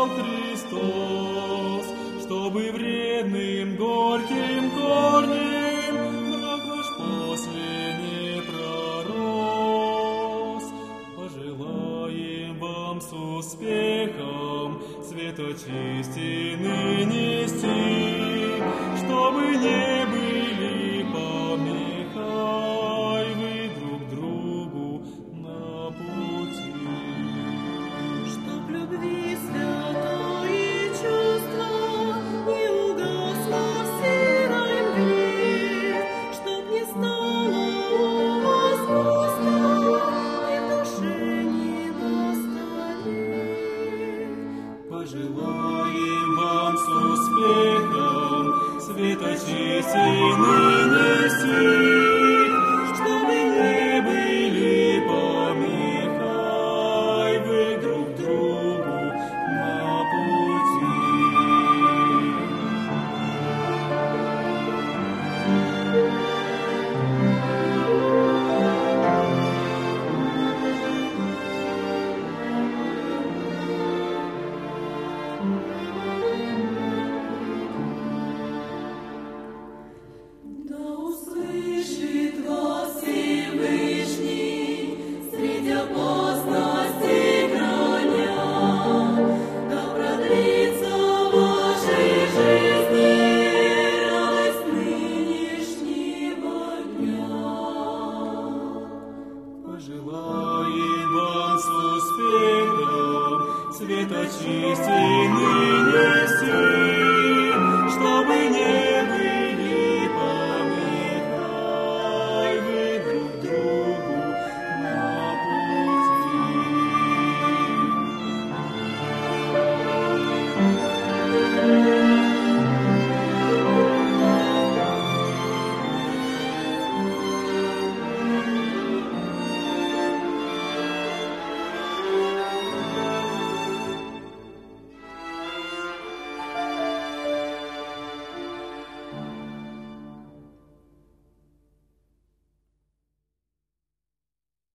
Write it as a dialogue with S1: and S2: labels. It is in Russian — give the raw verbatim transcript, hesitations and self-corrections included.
S1: послал Христос, чтобы вредным горьким корнем враг ваш после не пророс. Пожелаем вам с успехом света истины нести, чтобы не были помехой вы друг другу на пути.
S2: Чтоб любви святой чувства не угасло в серой мгле, чтоб не стало у вас пусто и в душе не на столе.
S1: Пожелаем вам с успехом света истины нести, чтобы не были помехой вы друг другу на пути.
S2: Да услышит вас Всевышний среди опасностей храня, да продлится в вашей жизни радость нынешнего дня.
S1: Пожелаем вам с успехом света истины нести,